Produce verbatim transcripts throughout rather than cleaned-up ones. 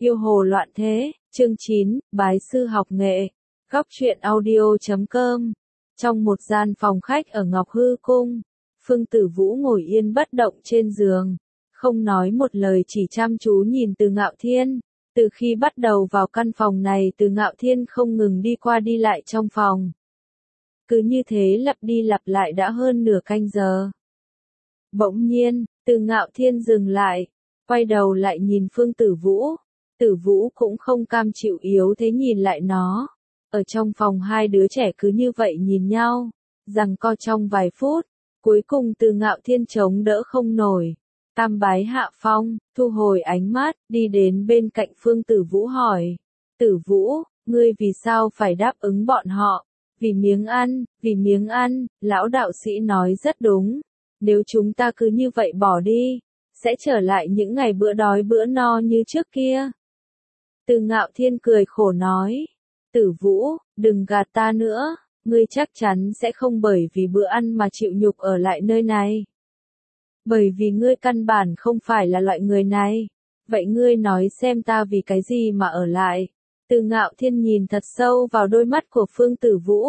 Yêu hồ loạn thế, chương chín, bái sư học nghệ. Góc truyện audio chấm com. Trong một gian phòng khách ở Ngọc Hư Cung, Phương Tử Vũ ngồi yên bất động trên giường, không nói một lời, chỉ chăm chú nhìn Từ Ngạo Thiên. Từ khi bắt đầu vào căn phòng này, Từ Ngạo Thiên không ngừng đi qua đi lại trong phòng. Cứ như thế lặp đi lặp lại đã hơn nửa canh giờ. Bỗng nhiên, Từ Ngạo Thiên dừng lại, quay đầu lại nhìn Phương Tử Vũ. Tử Vũ cũng không cam chịu yếu thế nhìn lại nó. Ở trong phòng hai đứa trẻ cứ như vậy nhìn nhau, giằng co trong vài phút, cuối cùng Từ Ngạo Thiên chống đỡ không nổi. Tam bái hạ phong, thu hồi ánh mắt, đi đến bên cạnh Phương Tử Vũ hỏi. Tử Vũ, ngươi vì sao phải đáp ứng bọn họ? Vì miếng ăn, vì miếng ăn, lão đạo sĩ nói rất đúng. Nếu chúng ta cứ như vậy bỏ đi, sẽ trở lại những ngày bữa đói bữa no như trước kia. Từ Ngạo Thiên cười khổ nói. Tử Vũ, đừng gạt ta nữa, ngươi chắc chắn sẽ không bởi vì bữa ăn mà chịu nhục ở lại nơi này. Bởi vì ngươi căn bản không phải là loại người này. Vậy ngươi nói xem ta vì cái gì mà ở lại? Từ Ngạo Thiên nhìn thật sâu vào đôi mắt của Phương Tử Vũ.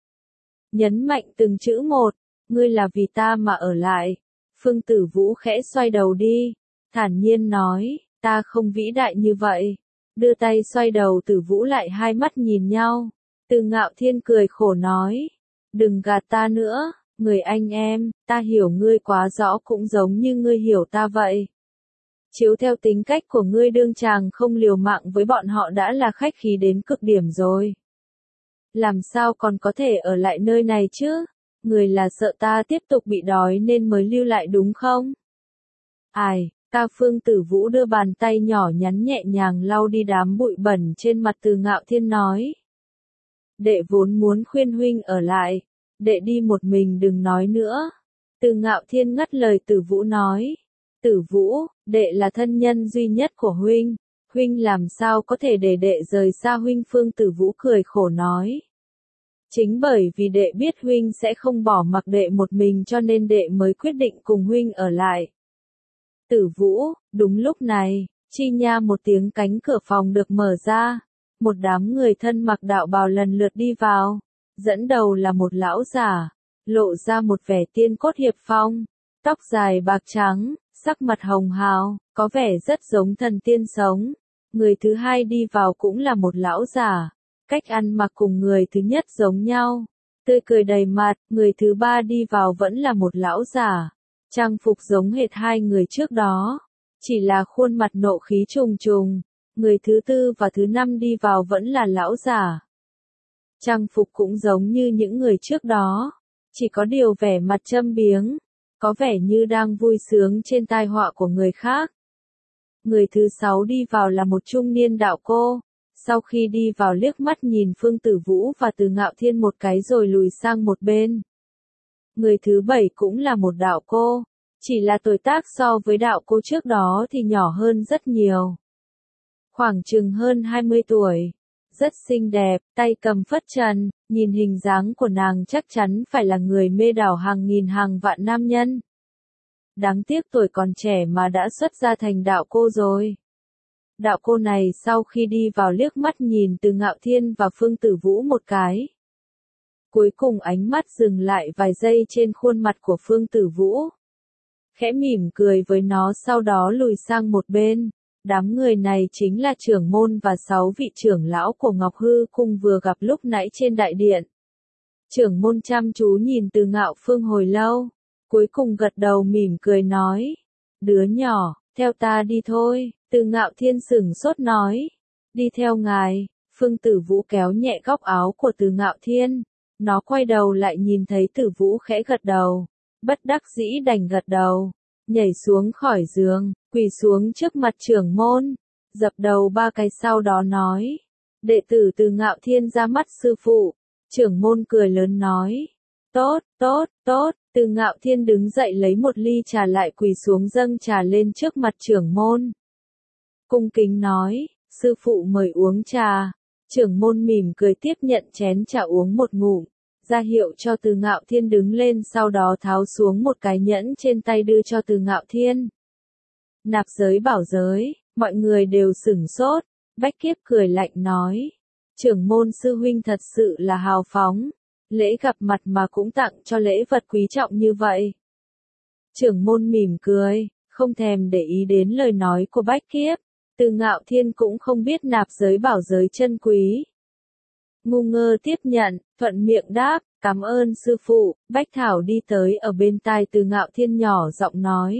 Nhấn mạnh từng chữ một, ngươi là vì ta mà ở lại. Phương Tử Vũ khẽ xoay đầu đi, thản nhiên nói, ta không vĩ đại như vậy. Đưa tay xoay đầu Tử Vũ lại, hai mắt nhìn nhau. Từ Ngạo Thiên cười khổ nói, đừng gạt ta nữa, người anh em, ta hiểu ngươi quá rõ cũng giống như ngươi hiểu ta vậy. Chiếu theo tính cách của ngươi, đương chàng không liều mạng với bọn họ đã là khách khí đến cực điểm rồi. Làm sao còn có thể ở lại nơi này chứ? Người là sợ ta tiếp tục bị đói nên mới lưu lại đúng không? Ai, ta Phương Tử Vũ đưa bàn tay nhỏ nhắn nhẹ nhàng lau đi đám bụi bẩn trên mặt Từ Ngạo Thiên nói. Đệ vốn muốn khuyên huynh ở lại, đệ đi một mình đừng nói nữa. Từ Ngạo Thiên ngắt lời Tử Vũ nói. Tử Vũ, đệ là thân nhân duy nhất của huynh, huynh làm sao có thể để đệ rời xa huynh? Phương Tử Vũ cười khổ nói. Chính bởi vì đệ biết huynh sẽ không bỏ mặc đệ một mình cho nên đệ mới quyết định cùng huynh ở lại. Tử Vũ, đúng lúc này, chi nha một tiếng, cánh cửa phòng được mở ra. Một đám người thân mặc đạo bào lần lượt đi vào. Dẫn đầu là một lão giả, lộ ra một vẻ tiên cốt hiệp phong. Tóc dài bạc trắng, sắc mặt hồng hào, có vẻ rất giống thần tiên sống. Người thứ hai đi vào cũng là một lão giả. Cách ăn mặc cùng người thứ nhất giống nhau. Tươi cười đầy mặt. Người thứ ba đi vào vẫn là một lão giả. Trang phục giống hệt hai người trước đó. Chỉ là khuôn mặt nộ khí trùng trùng. Người thứ tư và thứ năm đi vào vẫn là lão giả. Trang phục cũng giống như những người trước đó. Chỉ có điều vẻ mặt châm biếng. Có vẻ như đang vui sướng trên tai họa của người khác. Người thứ sáu đi vào là một trung niên đạo cô. Sau khi đi vào liếc mắt nhìn Phương Tử Vũ và Từ Ngạo Thiên một cái rồi lùi sang một bên. Người thứ bảy cũng là một đạo cô. Chỉ là tuổi tác so với đạo cô trước đó thì nhỏ hơn rất nhiều. Khoảng chừng hơn hai mươi tuổi. Rất xinh đẹp, tay cầm phất trần, nhìn hình dáng của nàng chắc chắn phải là người mê đảo hàng nghìn hàng vạn nam nhân. Đáng tiếc tuổi còn trẻ mà đã xuất gia thành đạo cô rồi. Đạo cô này sau khi đi vào liếc mắt nhìn Từ Ngạo Thiên và Phương Tử Vũ một cái. Cuối cùng ánh mắt dừng lại vài giây trên khuôn mặt của Phương Tử Vũ. Khẽ mỉm cười với nó, sau đó lùi sang một bên. Đám người này chính là trưởng môn và sáu vị trưởng lão của Ngọc Hư Cung vừa gặp lúc nãy trên đại điện. Trưởng môn chăm chú nhìn Từ Ngạo Phương hồi lâu, cuối cùng gật đầu mỉm cười nói. Đứa nhỏ, theo ta đi thôi. Từ Ngạo Thiên sửng sốt nói. Đi theo ngài. Phương Tử Vũ kéo nhẹ góc áo của Từ Ngạo Thiên. Nó quay đầu lại nhìn thấy Tử Vũ khẽ gật đầu. Bất đắc dĩ đành gật đầu. Nhảy xuống khỏi giường, quỳ xuống trước mặt trưởng môn, dập đầu ba cái sau đó nói. Đệ tử Từ Ngạo Thiên ra mắt sư phụ. Trưởng môn cười lớn nói. Tốt, tốt, tốt. Từ Ngạo Thiên đứng dậy lấy một ly trà lại quỳ xuống dâng trà lên trước mặt trưởng môn. Cung kính nói, sư phụ mời uống trà. Trưởng môn mỉm cười tiếp nhận chén trà uống một ngụm. Ra hiệu cho Từ Ngạo Thiên đứng lên, sau đó tháo xuống một cái nhẫn trên tay đưa cho Từ Ngạo Thiên. Nạp giới bảo giới, Mọi người đều sửng sốt, Bách Kiếp cười lạnh nói. Trưởng môn sư huynh thật sự là hào phóng, lễ gặp mặt mà cũng tặng cho lễ vật quý trọng như vậy. Trưởng môn mỉm cười, không thèm để ý đến lời nói của Bách Kiếp, Từ Ngạo Thiên cũng không biết nạp giới bảo giới chân quý. Ngu ngơ tiếp nhận, thuận miệng đáp, cảm ơn sư phụ. Bách Thảo đi tới ở bên tai Từ Ngạo Thiên nhỏ giọng nói.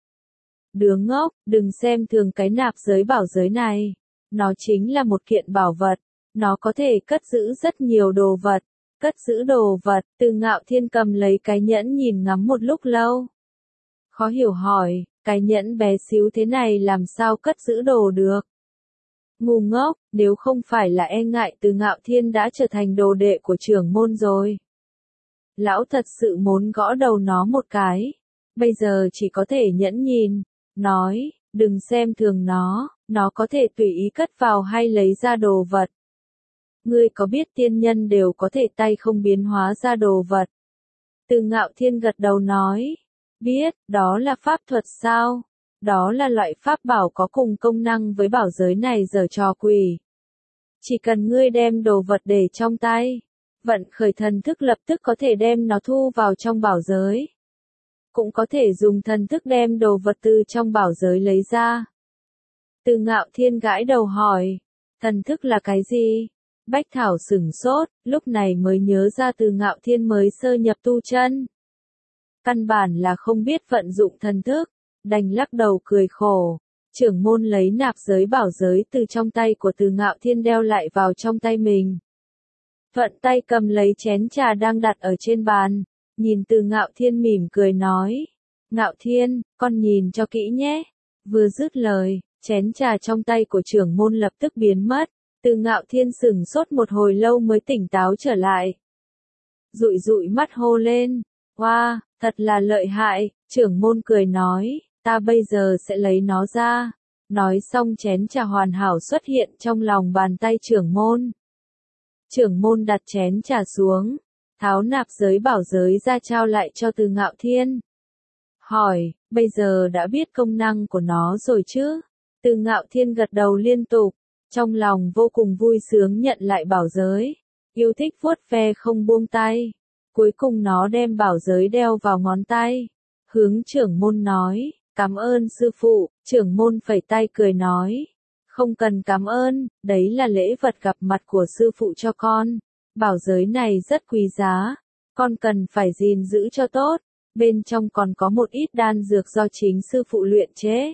Đứa ngốc, đừng xem thường cái nạp giới bảo giới này. Nó chính là một kiện bảo vật. Nó có thể cất giữ rất nhiều đồ vật. Cất giữ đồ vật, Từ Ngạo Thiên cầm lấy cái nhẫn nhìn ngắm một lúc lâu. Khó hiểu hỏi, cái nhẫn bé xíu thế này làm sao cất giữ đồ được? Ngu ngốc, nếu không phải là e ngại Từ Ngạo Thiên đã trở thành đồ đệ của trưởng môn rồi. Lão thật sự muốn gõ đầu nó một cái. Bây giờ chỉ có thể nhẫn nhìn, nói, đừng xem thường nó, nó có thể tùy ý cất vào hay lấy ra đồ vật. Ngươi có biết tiên nhân đều có thể tay không biến hóa ra đồ vật? Từ Ngạo Thiên gật đầu nói, biết, đó là pháp thuật sao? Đó là loại pháp bảo có cùng công năng với bảo giới này giở trò quỷ. Chỉ cần ngươi đem đồ vật để trong tay, vận khởi thần thức lập tức có thể đem nó thu vào trong bảo giới. Cũng có thể dùng thần thức đem đồ vật từ trong bảo giới lấy ra. Từ Ngạo Thiên gãi đầu hỏi, thần thức là cái gì? Bách Thảo sửng sốt, lúc này mới nhớ ra Từ Ngạo Thiên mới sơ nhập tu chân. Căn bản là không biết vận dụng thần thức, đành lắc đầu cười khổ. Trưởng môn lấy nạp giới bảo giới từ trong tay của Từ Ngạo Thiên đeo lại vào trong tay mình. Thuận tay cầm lấy chén trà đang đặt ở trên bàn, nhìn Từ Ngạo Thiên mỉm cười nói. Ngạo Thiên, con nhìn cho kỹ nhé. Vừa dứt lời, chén trà trong tay của trưởng môn lập tức biến mất. Từ Ngạo Thiên sửng sốt một hồi lâu mới tỉnh táo trở lại. Dụi dụi mắt hô lên. Wow, thật là lợi hại, trưởng môn cười nói, ta bây giờ sẽ lấy nó ra. Nói xong chén trà hoàn hảo xuất hiện trong lòng bàn tay trưởng môn. Trưởng môn đặt chén trà xuống, tháo nạp giới bảo giới ra trao lại cho Từ Ngạo Thiên. Hỏi, bây giờ đã biết công năng của nó rồi chứ? Từ Ngạo Thiên gật đầu liên tục, trong lòng vô cùng vui sướng nhận lại bảo giới, yêu thích vuốt ve không buông tay. Cuối cùng nó đem bảo giới đeo vào ngón tay, hướng trưởng môn nói, cảm ơn sư phụ. Trưởng môn phẩy tay cười nói, không cần cảm ơn, đấy là lễ vật gặp mặt của sư phụ cho con. Bảo giới này rất quý giá, con cần phải gìn giữ cho tốt, bên trong còn có một ít đan dược do chính sư phụ luyện chế.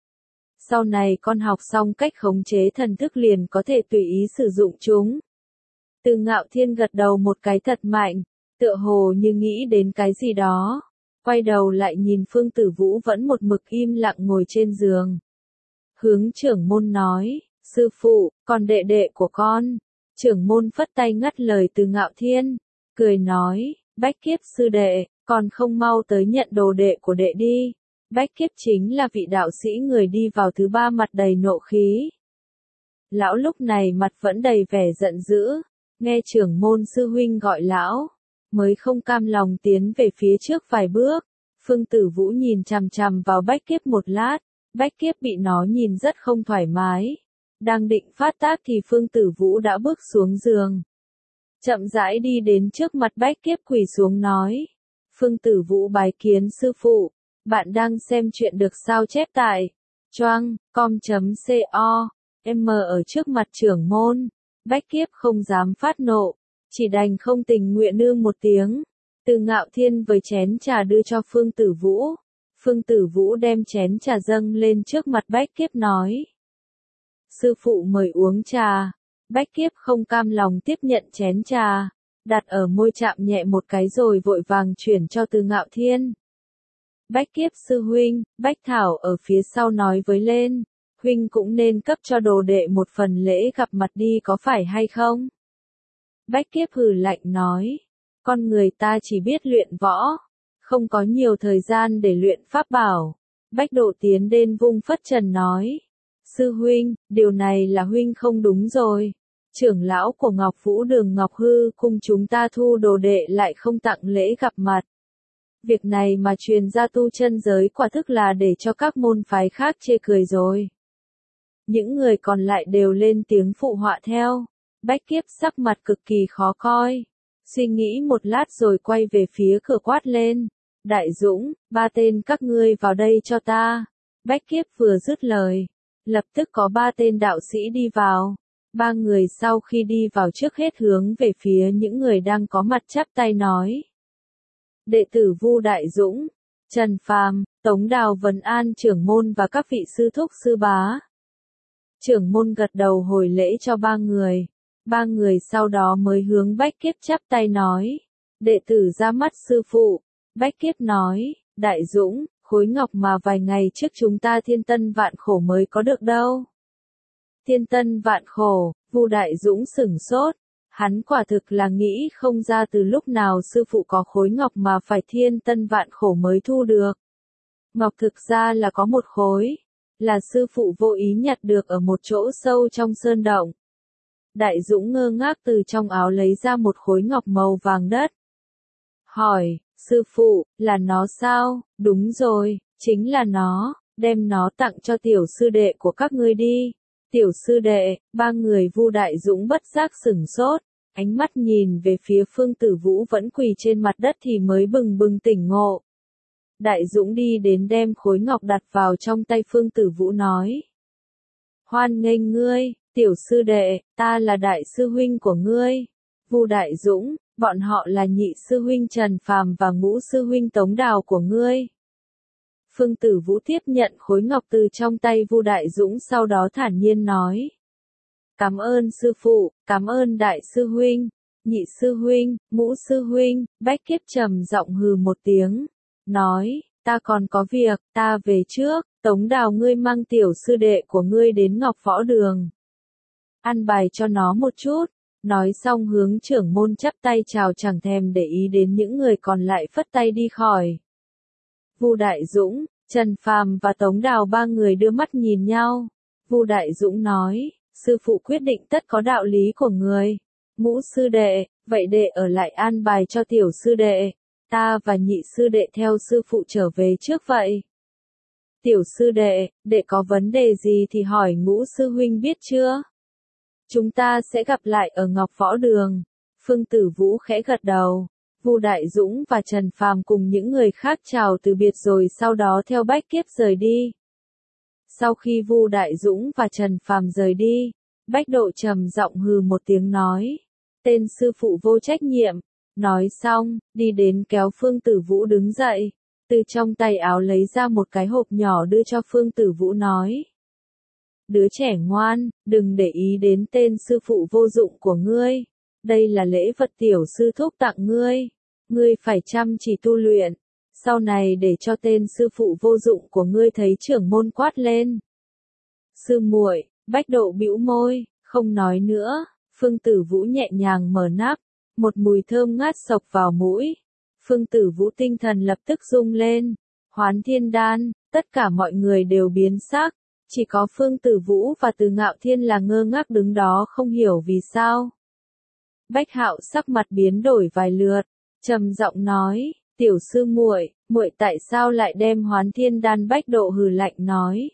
Sau này con học xong cách khống chế thần thức liền có thể tùy ý sử dụng chúng. Từ Ngạo Thiên gật đầu một cái thật mạnh, tựa hồ như nghĩ đến cái gì đó. Quay đầu lại nhìn Phương Tử Vũ vẫn một mực im lặng ngồi trên giường. Hướng trưởng môn nói, sư phụ, còn đệ đệ của con. Trưởng môn phất tay ngắt lời Từ Ngạo Thiên, cười nói, Bách Kiếp sư đệ, còn không mau tới nhận đồ đệ của đệ đi. Bách Kiếp chính là vị đạo sĩ người đi vào thứ ba mặt đầy nộ khí. Lão lúc này mặt vẫn đầy vẻ giận dữ, nghe trưởng môn sư huynh gọi lão, mới không cam lòng tiến về phía trước vài bước. Phương Tử Vũ nhìn chằm chằm vào Bách Kiếp một lát, Bách Kiếp bị nó nhìn rất không thoải mái. Đang định phát tác thì Phương Tử Vũ đã bước xuống giường. Chậm rãi đi đến trước mặt Bách Kiếp quỳ xuống nói. Phương Tử Vũ bái kiến sư phụ, bạn đang xem chuyện được sao chép tại choang com.co, m ở trước mặt trưởng môn. Bách Kiếp không dám phát nộ, chỉ đành không tình nguyện nương một tiếng. Từ Ngạo Thiên với chén trà đưa cho Phương Tử Vũ. Phương Tử Vũ đem chén trà dâng lên trước mặt Bách Kiếp nói. Sư phụ mời uống trà. Bách Kiếp không cam lòng tiếp nhận chén trà, đặt ở môi chạm nhẹ một cái rồi vội vàng chuyển cho Từ Ngạo Thiên. Bách Kiếp sư huynh, Bách Thảo ở phía sau nói với lên, huynh cũng nên cấp cho đồ đệ một phần lễ gặp mặt đi có phải hay không? Bách Kiếp hừ lạnh nói, con người ta chỉ biết luyện võ, không có nhiều thời gian để luyện pháp bảo. Bách Độ tiến đến vung phất trần nói, sư huynh, điều này là huynh không đúng rồi. Trưởng lão của Ngọc Vũ Đường Ngọc Hư cung chúng ta thu đồ đệ lại không tặng lễ gặp mặt. Việc này mà truyền ra tu chân giới quả thức là để cho các môn phái khác chê cười rồi. Những người còn lại đều lên tiếng phụ họa theo. Bách Kiếp sắc mặt cực kỳ khó coi. Suy nghĩ một lát rồi quay về phía cửa quát lên. Đại Dũng, ba tên các ngươi vào đây cho ta. Bách Kiếp vừa dứt lời. Lập tức có ba tên đạo sĩ đi vào. Ba người sau khi đi vào trước hết hướng về phía những người đang có mặt chắp tay nói. Đệ tử Vu Đại Dũng, Trần Phàm, Tống Đào Vân An trưởng môn và các vị sư thúc sư bá. Trưởng môn gật đầu hồi lễ cho ba người. Ba người sau đó mới hướng Bách Kiếp chắp tay nói. Đệ tử ra mắt sư phụ. Bách Kiếp nói, Đại Dũng, khối ngọc mà vài ngày trước chúng ta thiên tân vạn khổ mới có được đâu. Thiên tân vạn khổ, Vu Đại Dũng sửng sốt. Hắn quả thực là nghĩ không ra từ lúc nào sư phụ có khối ngọc mà phải thiên tân vạn khổ mới thu được. Ngọc thực ra là có một khối, là sư phụ vô ý nhặt được ở một chỗ sâu trong sơn động. Đại Dũng ngơ ngác từ trong áo lấy ra một khối ngọc màu vàng đất. Hỏi, sư phụ, là nó sao? Đúng rồi, chính là nó, đem nó tặng cho tiểu sư đệ của các ngươi đi. Tiểu sư đệ, ba người Vu Đại Dũng bất giác sửng sốt, ánh mắt nhìn về phía Phương Tử Vũ vẫn quỳ trên mặt đất thì mới bừng bừng tỉnh ngộ. Đại Dũng đi đến đem khối ngọc đặt vào trong tay Phương Tử Vũ nói. Hoan nghênh ngươi, tiểu sư đệ, ta là đại sư huynh của ngươi. Vu Đại Dũng, bọn họ là nhị sư huynh Trần Phàm và ngũ sư huynh Tống Đào của ngươi. Phương Tử Vũ tiếp nhận khối ngọc từ trong tay Vu Đại Dũng sau đó thản nhiên nói. Cảm ơn sư phụ, cảm ơn đại sư huynh, nhị sư huynh, ngũ sư huynh. Bách Kiếp trầm giọng hừ một tiếng, nói, ta còn có việc, ta về trước. Tống Đào ngươi mang tiểu sư đệ của ngươi đến Ngọc Võ Đường. Ăn bài cho nó một chút. Nói xong hướng trưởng môn chắp tay chào chẳng thèm để ý đến những người còn lại phất tay đi khỏi. Vu Đại Dũng, Trần Phàm và Tống Đào ba người đưa mắt nhìn nhau. Vu Đại Dũng nói, sư phụ quyết định tất có đạo lý của người. Ngũ sư đệ, vậy đệ ở lại an bài cho tiểu sư đệ. Ta và nhị sư đệ theo sư phụ trở về trước vậy. Tiểu sư đệ, đệ có vấn đề gì thì hỏi ngũ sư huynh biết chưa? Chúng ta sẽ gặp lại ở Ngọc Võ Đường. Phương Tử Vũ khẽ gật đầu. Vu Đại Dũng và Trần Phàm cùng những người khác chào từ biệt rồi sau đó theo Bách Kiếp rời đi. Sau khi Vu Đại Dũng và Trần Phàm rời đi, Bách Độ trầm giọng hừ một tiếng nói. Tên sư phụ vô trách nhiệm. Nói xong, đi đến kéo Phương Tử Vũ đứng dậy. Từ trong tay áo lấy ra một cái hộp nhỏ đưa cho Phương Tử Vũ nói. Đứa trẻ ngoan, đừng để ý đến tên sư phụ vô dụng của ngươi. Đây là lễ vật tiểu sư thúc tặng ngươi. Ngươi phải chăm chỉ tu luyện. Sau này để cho tên sư phụ vô dụng của ngươi thấy trưởng môn quát lên. Sư muội, Bách Độ bĩu môi, không nói nữa. Phương Tử Vũ nhẹ nhàng mở nắp. Một mùi thơm ngát sộc vào mũi. Phương Tử Vũ tinh thần lập tức rung lên. Hoán Thiên Đan, tất cả mọi người đều biến sắc. Chỉ có Phương Tử Vũ và Từ Ngạo Thiên là ngơ ngác đứng đó không hiểu vì sao. Bách Hạo sắc mặt biến đổi vài lượt, trầm giọng nói, tiểu sư muội, muội tại sao lại đem Hoán Thiên Đan? Bách Độ hừ lạnh nói.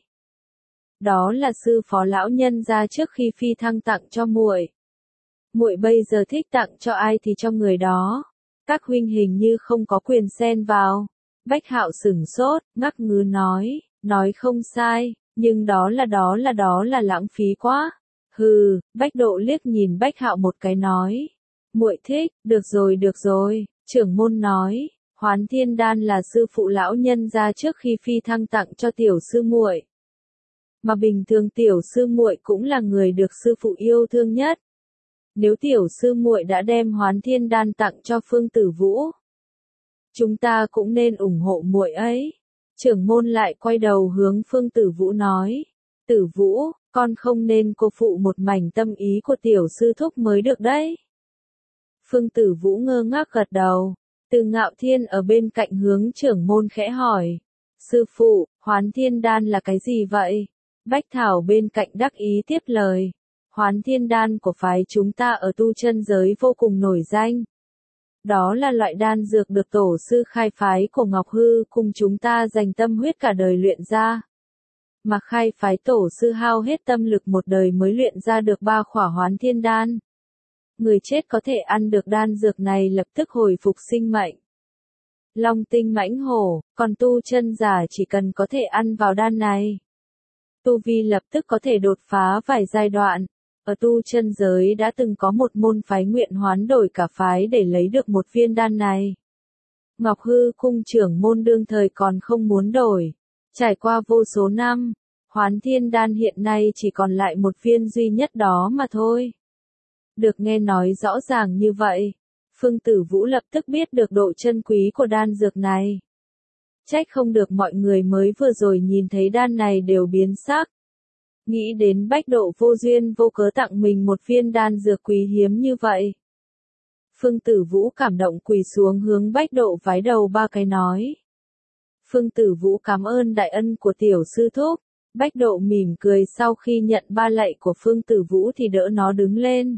Đó là sư phó lão nhân ra trước khi phi thăng tặng cho muội. Muội bây giờ thích tặng cho ai thì cho người đó. Các huynh hình như không có quyền xen vào. Bách Hạo sửng sốt, ngắc ngứ nói, nói không sai. Nhưng đó là đó là đó là lãng phí quá. Hừ, Bách Độ liếc nhìn Bách Hạo một cái nói. Muội thích, được rồi được rồi, trưởng môn nói, Hoán Thiên Đan là sư phụ lão nhân ra trước khi phi thăng tặng cho tiểu sư muội. Mà bình thường tiểu sư muội cũng là người được sư phụ yêu thương nhất. Nếu tiểu sư muội đã đem Hoán Thiên Đan tặng cho Phương Tử Vũ, chúng ta cũng nên ủng hộ muội ấy. Trưởng môn lại quay đầu hướng Phương Tử Vũ nói. Tử Vũ, con không nên cô phụ một mảnh tâm ý của tiểu sư thúc mới được đấy. Phương Tử Vũ ngơ ngác gật đầu. Từ Ngạo Thiên ở bên cạnh hướng trưởng môn khẽ hỏi. Sư phụ, Hoán Thiên Đan là cái gì vậy? Bách Thảo bên cạnh đắc ý tiếp lời. Hoán Thiên Đan của phái chúng ta ở tu chân giới vô cùng nổi danh. Đó là loại đan dược được tổ sư khai phái của Ngọc Hư cùng chúng ta dành tâm huyết cả đời luyện ra. mà khai phái tổ sư hao hết tâm lực một đời mới luyện ra được ba khỏa hoán thiên đan. Người chết có thể ăn được đan dược này lập tức hồi phục sinh mệnh. Long tinh mãnh hổ, còn tu chân giả chỉ cần có thể ăn vào đan này, tu vi lập tức có thể đột phá vài giai đoạn. Ở tu chân giới đã từng có một môn phái nguyện hoán đổi cả phái để lấy được một viên đan này. Ngọc Hư cung trưởng môn đương thời còn không muốn đổi. Trải qua vô số năm, hoán thiên đan hiện nay chỉ còn lại một viên duy nhất đó mà thôi. Được nghe nói rõ ràng như vậy, Phương Tử Vũ lập tức biết được độ chân quý của đan dược này. Trách không được mọi người mới vừa rồi nhìn thấy đan này đều biến sắc. Nghĩ đến Bách Độ vô duyên vô cớ tặng mình một viên đan dược quý hiếm như vậy. Phương Tử Vũ cảm động quỳ xuống hướng Bách Độ vái đầu ba cái nói. Phương Tử Vũ cảm ơn đại ân của tiểu sư thúc. Bách Độ mỉm cười sau khi nhận ba lạy của Phương Tử Vũ thì đỡ nó đứng lên.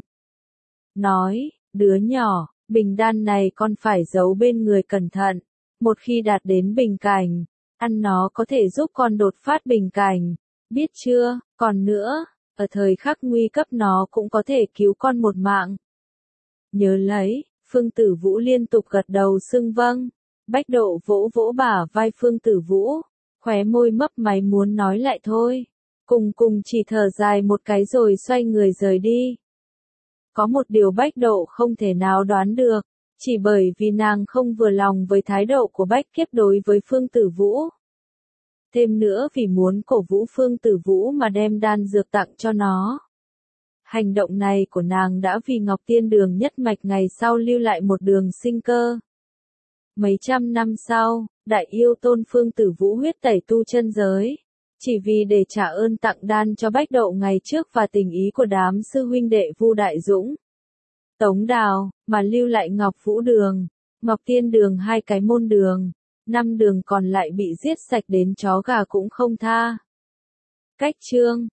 Nói, đứa nhỏ, bình đan này con phải giấu bên người cẩn thận. Một khi đạt đến bình cảnh, ăn nó có thể giúp con đột phát bình cảnh. Biết chưa, còn nữa, ở thời khắc nguy cấp nó cũng có thể cứu con một mạng. Nhớ lấy, Phương Tử Vũ liên tục gật đầu xưng vâng. Bách Độ vỗ vỗ bả vai Phương Tử Vũ, khóe môi mấp máy muốn nói lại thôi. Cùng cùng chỉ thở dài một cái rồi xoay người rời đi. Có một điều Bách Độ không thể nào đoán được, chỉ bởi vì nàng không vừa lòng với thái độ của Bách Kiếp đối với Phương Tử Vũ. Thêm nữa vì muốn cổ vũ Phương Tử Vũ mà đem đan dược tặng cho nó. Hành động này của nàng đã vì Ngọc Tiên Đường nhất mạch ngày sau lưu lại một đường sinh cơ. Mấy trăm năm sau, đại yêu tôn Phương Tử Vũ huyết tẩy tu chân giới. Chỉ vì để trả ơn tặng đan cho Bách Độ ngày trước và tình ý của đám sư huynh đệ Vu Đại Dũng, Tống Đào, mà lưu lại Ngọc Vũ Đường, Ngọc Tiên Đường hai cái môn đường. Năm đường còn lại bị giết sạch đến chó gà cũng không tha. Cách chương